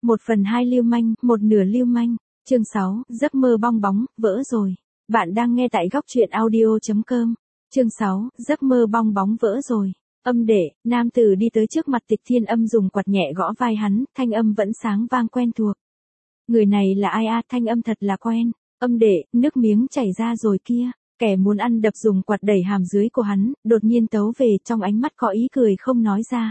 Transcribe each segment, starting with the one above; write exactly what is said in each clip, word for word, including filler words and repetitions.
Một phần hai lưu manh, một nửa lưu manh. Chương sáu, giấc mơ bong bóng, vỡ rồi. Bạn đang nghe tại góc truyện audio chấm com. Chương sáu, giấc mơ bong bóng vỡ rồi. Âm đệ, nam tử đi tới trước mặt Tịch Thiên Âm dùng quạt nhẹ gõ vai hắn, thanh âm vẫn sáng vang quen thuộc. Người này là ai a? Thanh âm thật là quen. Âm đệ, nước miếng chảy ra rồi kia. Kẻ muốn ăn đập dùng quạt đẩy hàm dưới của hắn, đột nhiên tấu về, trong ánh mắt có ý cười không nói ra.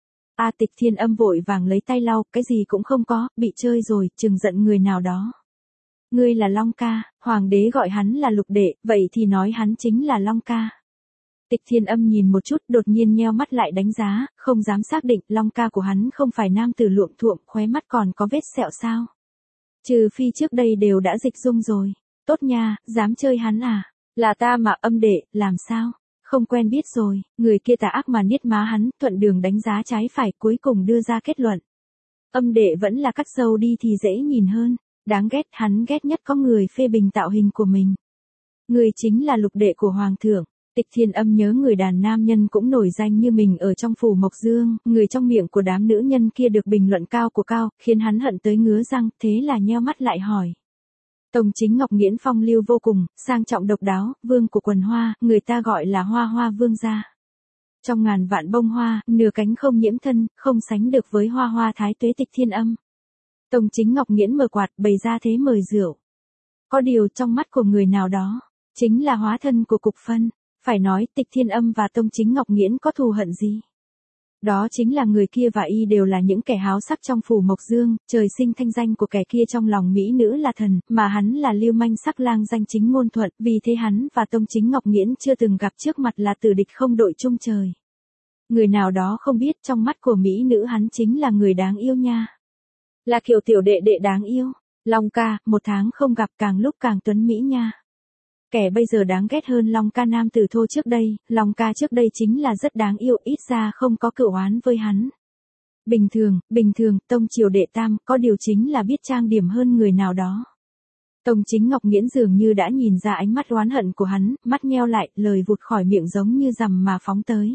A à, Tịch Thiên Âm vội vàng lấy tay lau, cái gì cũng không có, bị chơi rồi, chừng giận người nào đó. Ngươi là Long ca, hoàng đế gọi hắn là Lục đệ, vậy thì nói hắn chính là Long ca. Tịch Thiên Âm nhìn một chút, đột nhiên nheo mắt lại đánh giá, không dám xác định, Long ca của hắn không phải nam tử luộm thuộm, khóe mắt còn có vết sẹo sao? Trừ phi trước đây đều đã dịch dung rồi. Tốt nha, dám chơi hắn à? Là ta mà. Âm đệ, làm sao? Không quen biết rồi. Người kia tà ác mà niết má hắn, thuận đường đánh giá trái phải, cuối cùng đưa ra kết luận. Âm đệ vẫn là cắt sâu đi thì dễ nhìn hơn. Đáng ghét, hắn ghét nhất có người phê bình tạo hình của mình. Người chính là Lục đệ của hoàng thượng. Tịch Thiên Âm nhớ người đàn nam nhân cũng nổi danh như mình ở trong phủ Mộc Dương, người trong miệng của đám nữ nhân kia được bình luận cao của cao, khiến hắn hận tới ngứa răng, thế là nheo mắt lại hỏi. Tông Chính Ngọc Nghiễn phong lưu vô cùng, sang trọng độc đáo, vương của quần hoa, người ta gọi là hoa hoa vương gia. Trong ngàn vạn bông hoa, nửa cánh không nhiễm thân, không sánh được với hoa hoa thái tuế Tịch Thiên Âm. Tông Chính Ngọc Nghiễn mở quạt, bày ra thế mời rượu. Có điều trong mắt của người nào đó, chính là hóa thân của Cục Phân. Phải nói Tịch Thiên Âm và Tông Chính Ngọc Nghiễn có thù hận gì? Đó chính là người kia và y đều là những kẻ háo sắc trong phủ Mộc Dương, trời sinh thanh danh của kẻ kia trong lòng mỹ nữ là thần, mà hắn là lưu manh sắc lang danh chính ngôn thuận, vì thế hắn và Tông Chính Ngọc Nghiễn chưa từng gặp trước mặt là tử địch không đội chung trời. Người nào đó không biết trong mắt của mỹ nữ hắn chính là người đáng yêu nha. Là kiểu tiểu đệ đệ đáng yêu. Long ca, một tháng không gặp càng lúc càng tuấn mỹ nha. Kẻ bây giờ đáng ghét hơn Long ca nam tử thô trước đây, Long ca trước đây chính là rất đáng yêu, ít ra không có cựu oán với hắn. Bình thường, bình thường, Tông triều đệ tam, có điều chính là biết trang điểm hơn người nào đó. Tông Chính Ngọc Nghiễn dường như đã nhìn ra ánh mắt oán hận của hắn, mắt nheo lại, lời vụt khỏi miệng giống như rằm mà phóng tới.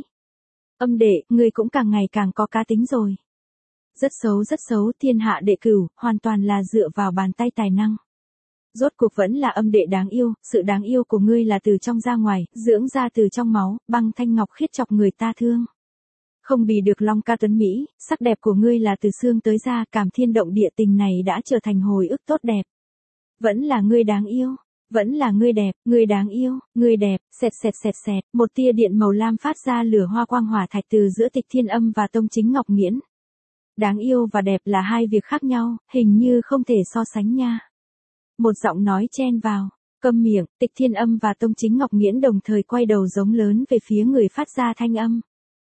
Âm đệ, ngươi cũng càng ngày càng có cá tính rồi. Rất xấu rất xấu, thiên hạ đệ cửu, hoàn toàn là dựa vào bàn tay tài năng. Rốt cuộc vẫn là âm đệ đáng yêu, sự đáng yêu của ngươi là từ trong ra ngoài, dưỡng ra từ trong máu, băng thanh ngọc khiết chọc người ta thương. Không bì được Long ca tuấn Mỹ, sắc đẹp của ngươi là từ xương tới da, cảm thiên động địa tình này đã trở thành hồi ức tốt đẹp. Vẫn là ngươi đáng yêu, vẫn là ngươi đẹp, ngươi đáng yêu, ngươi đẹp, xẹt xẹt xẹt xẹt, một tia điện màu lam phát ra lửa hoa quang hỏa thạch từ giữa Tịch Thiên Âm và Tông Chính Ngọc Nghiễn. Đáng yêu và đẹp là hai việc khác nhau, hình như không thể so sánh nha. Một giọng nói chen vào, câm miệng, Tịch Thiên Âm và Tông Chính Ngọc Nghiễn đồng thời quay đầu giống lớn về phía người phát ra thanh âm.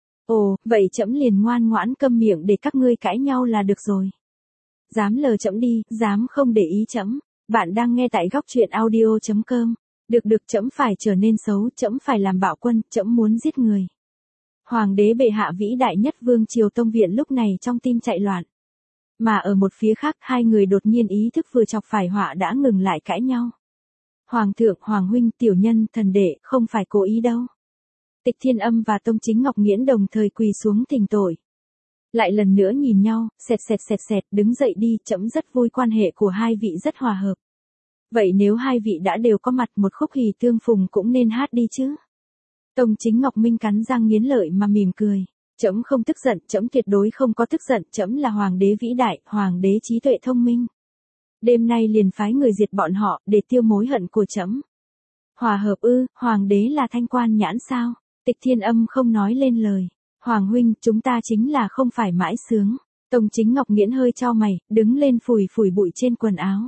Ồ, vậy trẫm liền ngoan ngoãn câm miệng để các ngươi cãi nhau là được rồi. Dám lờ trẫm đi, dám không để ý trẫm. Bạn đang nghe tại góc truyện audio chấm com. Được được, trẫm phải trở nên xấu, trẫm phải làm bạo quân, trẫm muốn giết người. Hoàng đế bệ hạ vĩ đại nhất vương triều Tông viện lúc này trong tim chạy loạn. Mà ở một phía khác, hai người đột nhiên ý thức vừa chọc phải họa đã ngừng lại cãi nhau. Hoàng thượng, Hoàng huynh, tiểu nhân, thần đệ, không phải cố ý đâu. Tịch Thiên Âm và Tông Chính Ngọc Nghiễn đồng thời quỳ xuống thỉnh tội. Lại lần nữa nhìn nhau, xẹt xẹt xẹt xẹt, đứng dậy đi, trẫm rất vui, quan hệ của hai vị rất hòa hợp. Vậy nếu hai vị đã đều có mặt, một khúc hỉ tương phùng cũng nên hát đi chứ. Tông Chính Ngọc Minh cắn răng nghiến lợi mà mỉm cười. Trẫm không tức giận, trẫm tuyệt đối không có tức giận, trẫm là hoàng đế vĩ đại, hoàng đế trí tuệ thông minh. Đêm nay liền phái người diệt bọn họ, để tiêu mối hận của trẫm. Hòa hợp ư? Hoàng đế là thanh quan nhãn sao? Tịch Thiên Âm không nói lên lời. Hoàng huynh, chúng ta chính là không phải mãi sướng. Tông Chính Ngọc Nghiễn hơi chau mày, đứng lên phủi phủi bụi trên quần áo.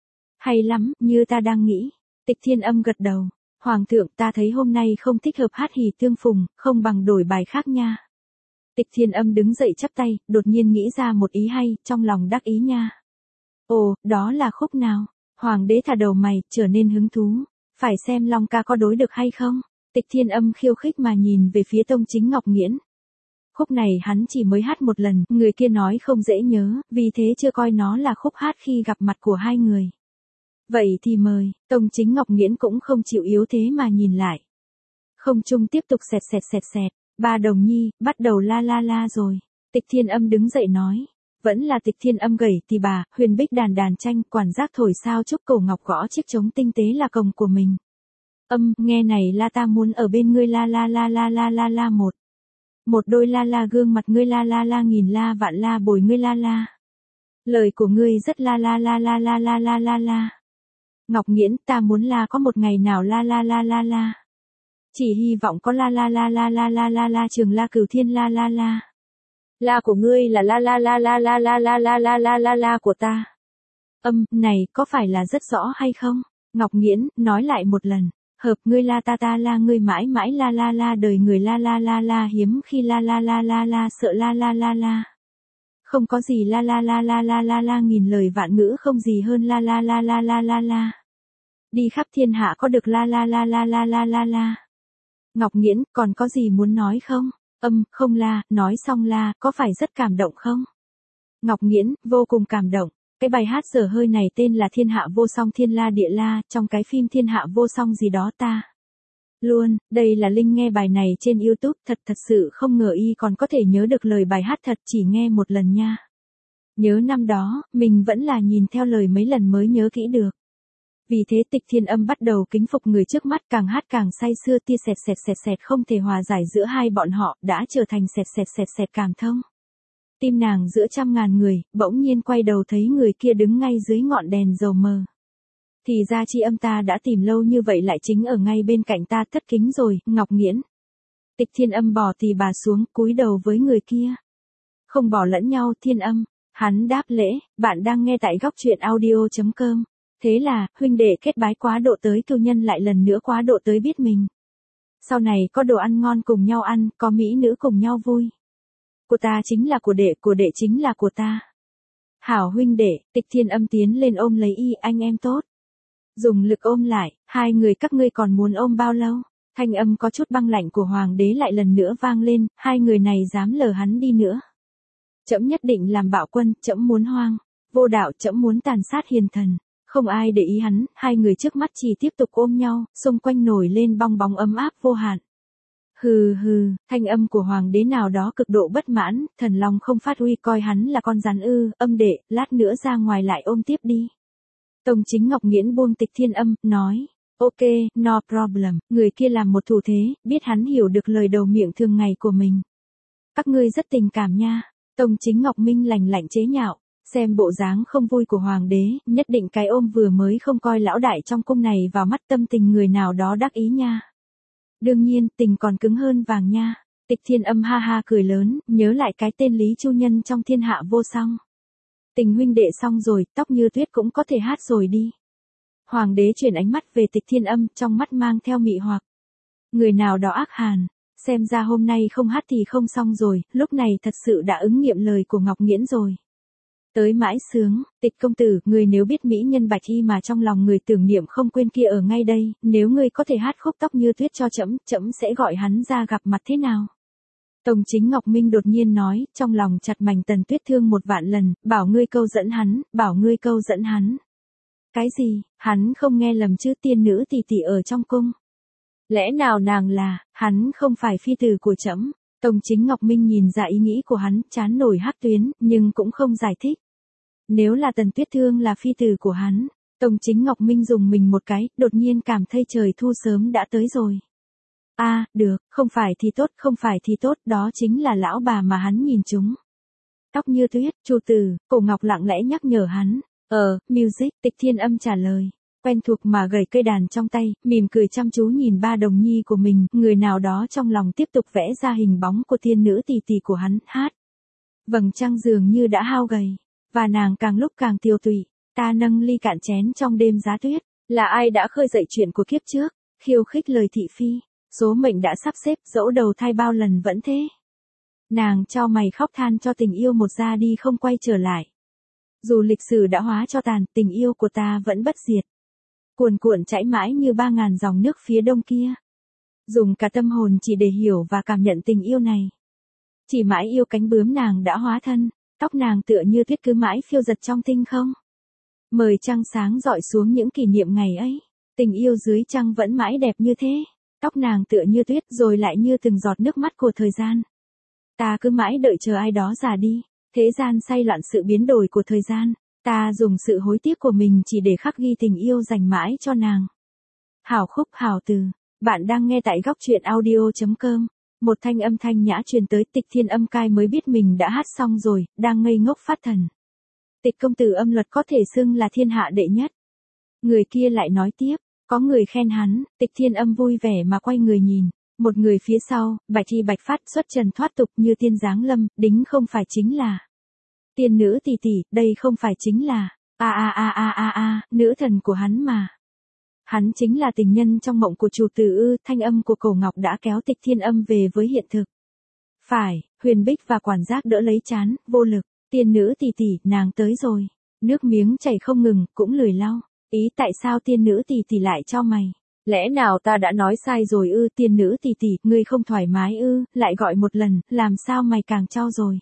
Hay lắm, như ta đang nghĩ. Tịch Thiên Âm gật đầu. Hoàng thượng, ta thấy hôm nay không thích hợp hát hỉ tương phùng, không bằng đổi bài khác nha. Tịch Thiên Âm đứng dậy chắp tay, đột nhiên nghĩ ra một ý hay, trong lòng đắc ý nha. Ồ, đó là khúc nào? Hoàng đế thả đầu mày, trở nên hứng thú. Phải xem Long ca có đối được hay không? Tịch Thiên Âm khiêu khích mà nhìn về phía Tông Chính Ngọc Nghiễn. Khúc này hắn chỉ mới hát một lần, người kia nói không dễ nhớ, vì thế chưa coi nó là khúc hát khi gặp mặt của hai người. Vậy thì mời, Tông Chính Ngọc Nghiễn cũng không chịu yếu thế mà nhìn lại. Không trung tiếp tục xẹt xẹt xẹt xẹt. Ba đồng nhi, bắt đầu la la la rồi. Tịch Thiên Âm đứng dậy nói. Vẫn là Tịch Thiên Âm gẩy tỳ bà, huyền bích đàn đàn tranh, quản giác thổi sao trúc cổ ngọc gõ chiếc trống tinh tế là cồng của mình. Âm, nghe này la ta muốn ở bên ngươi la la la la la la la một. Một đôi la la gương mặt ngươi la la la nghìn la vạn la bồi ngươi la la. Lời của ngươi rất la la la la la la la la la. Ngọc Nghiễn, ta muốn la có một ngày nào la la la la la. Chỉ hy vọng có la la la la la la la la trường la cửu thiên la la la. La của ngươi là la la la la la la la la la la la la của ta. Âm, này, có phải là rất rõ hay không? Ngọc Nghiễn, nói lại một lần. Hợp ngươi la ta ta la ngươi mãi mãi la la la đời người la la la la hiếm khi la la la la la sợ la la la la. Không có gì la la la la la la la nghìn lời vạn ngữ không gì hơn la la la la la la la. Đi khắp thiên hạ có được la la la la la la la la. Ngọc Nghiễn, còn có gì muốn nói không? Âm, không la, nói xong la, có phải rất cảm động không? Ngọc Nghiễn, vô cùng cảm động. Cái bài hát dở hơi này tên là Thiên Hạ Vô Song Thiên La Địa La, trong cái phim Thiên Hạ Vô Song gì đó ta. Luôn, đây là Linh nghe bài này trên YouTube, thật thật sự không ngờ y còn có thể nhớ được lời bài hát thật chỉ nghe một lần nha. Nhớ năm đó, mình vẫn là nhìn theo lời mấy lần mới nhớ kỹ được. Vì thế Tịch Thiên Âm bắt đầu kính phục người trước mắt, càng hát càng say sưa, tia sẹt sẹt sẹt sẹt không thể hòa giải giữa hai bọn họ, đã trở thành sẹt sẹt sẹt sẹt cảm thông. Tim nàng giữa trăm ngàn người, bỗng nhiên quay đầu thấy người kia đứng ngay dưới ngọn đèn dầu mờ. Thì ra Tri Âm ta đã tìm lâu như vậy lại chính ở ngay bên cạnh ta, thất kính rồi, Ngọc Nghiễn. Tịch Thiên Âm bỏ tỳ bà xuống, cúi đầu với người kia. Không bỏ lẫn nhau, Thiên Âm. Hắn đáp lễ, bạn đang nghe tại góc truyện audio chấm com. Thế là, huynh đệ kết bái quá độ tới cưu nhân lại lần nữa quá độ tới biết mình. Sau này có đồ ăn ngon cùng nhau ăn, có mỹ nữ cùng nhau vui. Của ta chính là của đệ, của đệ chính là của ta. Hảo huynh đệ, Tịch Thiên Âm tiến lên ôm lấy y, anh em tốt. Dùng lực ôm lại, hai người các ngươi còn muốn ôm bao lâu? Thanh âm có chút băng lạnh của hoàng đế lại lần nữa vang lên, hai người này dám lờ hắn đi nữa. Trẫm nhất định làm bạo quân, trẫm muốn hoang, vô đạo, trẫm muốn tàn sát hiền thần. Không ai để ý hắn, hai người trước mắt chỉ tiếp tục ôm nhau, xung quanh nổi lên bong bóng ấm áp vô hạn. Hừ hừ, thanh âm của hoàng đế nào đó cực độ bất mãn, thần long không phát uy coi hắn là con rắn ư, âm đệ, lát nữa ra ngoài lại ôm tiếp đi. Tông Chính Ngọc Nghiễn buông Tịch Thiên Âm, nói, ok, no problem, người kia làm một thủ thế, biết hắn hiểu được lời đầu miệng thường ngày của mình. Các ngươi rất tình cảm nha. Tông Chính Ngọc Minh lành lạnh chế nhạo, xem bộ dáng không vui của hoàng đế, nhất định cái ôm vừa mới không coi lão đại trong cung này vào mắt, tâm tình người nào đó đắc ý nha. Đương nhiên, tình còn cứng hơn vàng nha. Tịch Thiên Âm ha ha cười lớn, nhớ lại cái tên Lý Chu Nhân trong Thiên Hạ Vô Song. Tình huynh đệ xong rồi, tóc như tuyết cũng có thể hát rồi đi. Hoàng đế chuyển ánh mắt về Tịch Thiên Âm, trong mắt mang theo mị hoặc. Người nào đó ác hàn, xem ra hôm nay không hát thì không xong rồi, lúc này thật sự đã ứng nghiệm lời của Ngọc Nghiễn rồi. Tới mãi sướng, Tịch công tử, người nếu biết mỹ nhân Bạch Y mà trong lòng người tưởng niệm không quên kia ở ngay đây, nếu ngươi có thể hát khúc tóc như tuyết cho trẫm, trẫm sẽ gọi hắn ra gặp mặt thế nào? Tông Chính Ngọc Minh đột nhiên nói, trong lòng chặt mảnh Tần Tuyết thương một vạn lần, bảo ngươi câu dẫn hắn, bảo ngươi câu dẫn hắn. Cái gì, hắn không nghe lầm chứ, tiên nữ tỷ tỷ ở trong cung. Lẽ nào nàng là, hắn không phải phi tử của trẫm? Tông Chính Ngọc Minh nhìn ra ý nghĩ của hắn, chán nổi hắc tuyến, nhưng cũng không giải thích. Nếu là Tần Tuyết Thương là phi tử của hắn, Tông Chính Ngọc Minh dùng mình một cái, đột nhiên cảm thấy trời thu sớm đã tới rồi. A, à, được, không phải thì tốt, không phải thì tốt, đó chính là lão bà mà hắn nhìn chúng. Tóc như tuyết, Chu Tử, Cổ Ngọc lặng lẽ nhắc nhở hắn. Ờ, music, Tịch Thiên Âm trả lời. Quen thuộc mà gầy cây đàn trong tay, mỉm cười chăm chú nhìn ba đồng nhi của mình, người nào đó trong lòng tiếp tục vẽ ra hình bóng của thiên nữ tỷ tỷ của hắn, hát. Vầng trăng dường như đã hao gầy, và nàng càng lúc càng tiêu tụy. Ta nâng ly cạn chén trong đêm giá tuyết, là ai đã khơi dậy chuyện của kiếp trước, khiêu khích lời thị phi, số mệnh đã sắp xếp, dẫu đầu thai bao lần vẫn thế. Nàng cho mày khóc than cho tình yêu một ra đi không quay trở lại. Dù lịch sử đã hóa cho tàn, tình yêu của ta vẫn bất diệt. Cuồn cuộn chảy mãi như ba ngàn dòng nước phía đông kia. Dùng cả tâm hồn chỉ để hiểu và cảm nhận tình yêu này. Chỉ mãi yêu cánh bướm nàng đã hóa thân, tóc nàng tựa như tuyết cứ mãi phiêu giật trong tinh không. Mời trăng sáng dọi xuống những kỷ niệm ngày ấy, tình yêu dưới trăng vẫn mãi đẹp như thế. Tóc nàng tựa như tuyết rồi lại như từng giọt nước mắt của thời gian. Ta cứ mãi đợi chờ ai đó già đi, Thế gian say loạn sự biến đổi của thời gian, ta dùng sự hối tiếc của mình chỉ để khắc ghi tình yêu dành mãi cho nàng. Hảo khúc hảo từ, bạn đang nghe tại góc truyện audio.com. Một thanh âm thanh nhã truyền tới, Tịch Thiên Âm cai mới biết mình đã hát xong rồi, đang ngây ngốc phát thần. Tịch công tử âm luật có thể xưng là thiên hạ đệ nhất. Người kia lại nói tiếp, có người khen hắn, Tịch Thiên Âm vui vẻ mà quay người nhìn. Một người phía sau, bạch y bạch phát xuất trần thoát tục như tiên giáng lâm, đính không phải chính là. Tiên nữ tỷ tỷ, đây không phải chính là, a a a a a a, nữ thần của hắn mà. Hắn chính là tình nhân trong mộng của chủ tử ư, thanh âm của Cổ Ngọc đã kéo Tịch Thiên Âm về với hiện thực. Phải, Huyền Bích và quản giác đỡ lấy trán, vô lực, tiên nữ tỷ tỷ, nàng tới rồi. Nước miếng chảy không ngừng, cũng lười lau. Ý tại sao tiên nữ tỷ tỷ lại cho mày? Lẽ nào ta đã nói sai rồi ư? Tiên nữ tỷ tỷ, ngươi không thoải mái ư? Lại gọi một lần, làm sao mày càng cho rồi?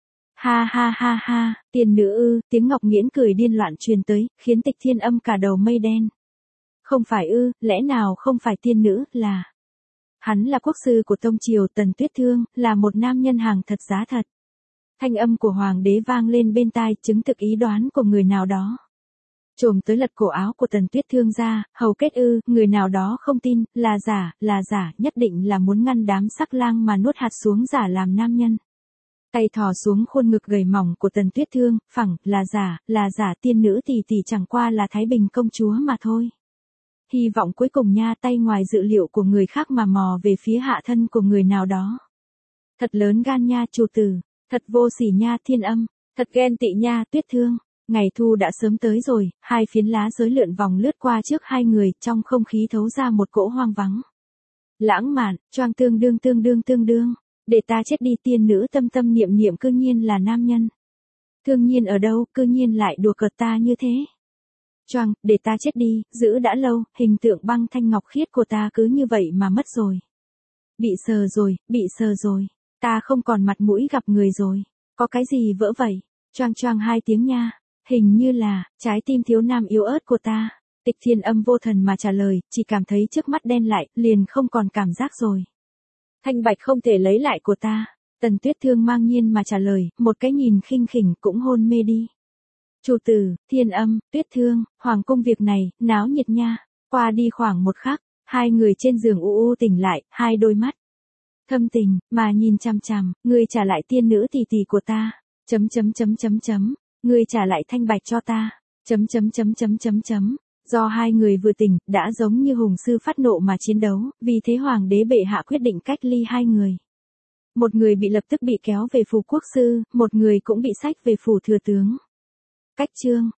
Ha ha ha ha, tiên nữ ư? Tiếng Ngọc Nghiễn cười điên loạn truyền tới, khiến Tịch Thiên Âm cả đầu mây đen. Không phải ư? Lẽ nào không phải tiên nữ, là... Hắn là quốc sư của tông triều Tần Tuyết Thương, là một nam nhân hàng thật giá thật. Thanh âm của hoàng đế vang lên bên tai, chứng thực ý đoán của người nào đó. Trồm tới lật cổ áo của Tần Tuyết Thương ra, hầu kết ư, người nào đó không tin, là giả, là giả, nhất định là muốn ngăn đám sắc lang mà nuốt hạt xuống giả làm nam nhân. Tay thò xuống khuôn ngực gầy mỏng của Tần Tuyết Thương, phẳng, là giả, là giả, tiên nữ tỷ tỷ chẳng qua là Thái Bình công chúa mà thôi. Hy vọng cuối cùng nha, tay ngoài dự liệu của người khác mà mò về phía hạ thân của người nào đó. Thật lớn gan nha chủ tử, thật vô sỉ nha Thiên Âm, thật ghen tị nha Tuyết Thương. Ngày thu đã sớm tới rồi, hai phiến lá giới lượn vòng lướt qua trước hai người, trong không khí thấu ra một cỗ hoang vắng. Lãng mạn, choang tương đương tương đương tương đương, để ta chết đi, tiên nữ tâm tâm niệm niệm cư nhiên là nam nhân. Thương nhiên ở đâu, cư nhiên lại đùa cợt ta như thế. Choang, để ta chết đi, giữ đã lâu, hình tượng băng thanh ngọc khiết của ta cứ như vậy mà mất rồi. Bị sờ rồi, bị sờ rồi, ta không còn mặt mũi gặp người rồi, có cái gì vỡ vậy? Choang choang hai tiếng nha. Hình như là, trái tim thiếu nam yếu ớt của ta. Tịch Thiên Âm vô thần mà trả lời, chỉ cảm thấy trước mắt đen lại, liền không còn cảm giác rồi. Thanh bạch không thể lấy lại của ta. Tần Tuyết Thương mang nhiên mà trả lời, một cái nhìn khinh khỉnh cũng hôn mê đi. Chủ tử, Thiên Âm, Tuyết Thương, hoàng cung việc này, náo nhiệt nha. Qua đi khoảng một khắc, hai người trên giường u u tỉnh lại, hai đôi mắt thâm tình, mà nhìn chằm chằm, ngươi trả lại tiên nữ tỷ tỷ của ta. Chấm chấm chấm chấm chấm. Ngươi trả lại thanh bạch cho ta. Chấm chấm chấm chấm chấm chấm. Do hai người vừa tỉnh, đã giống như hùng sư phát nộ mà chiến đấu, vì thế hoàng đế bệ hạ quyết định cách ly hai người. Một người bị lập tức bị kéo về phủ quốc sư, một người cũng bị xách về phủ thừa tướng. Cách chương,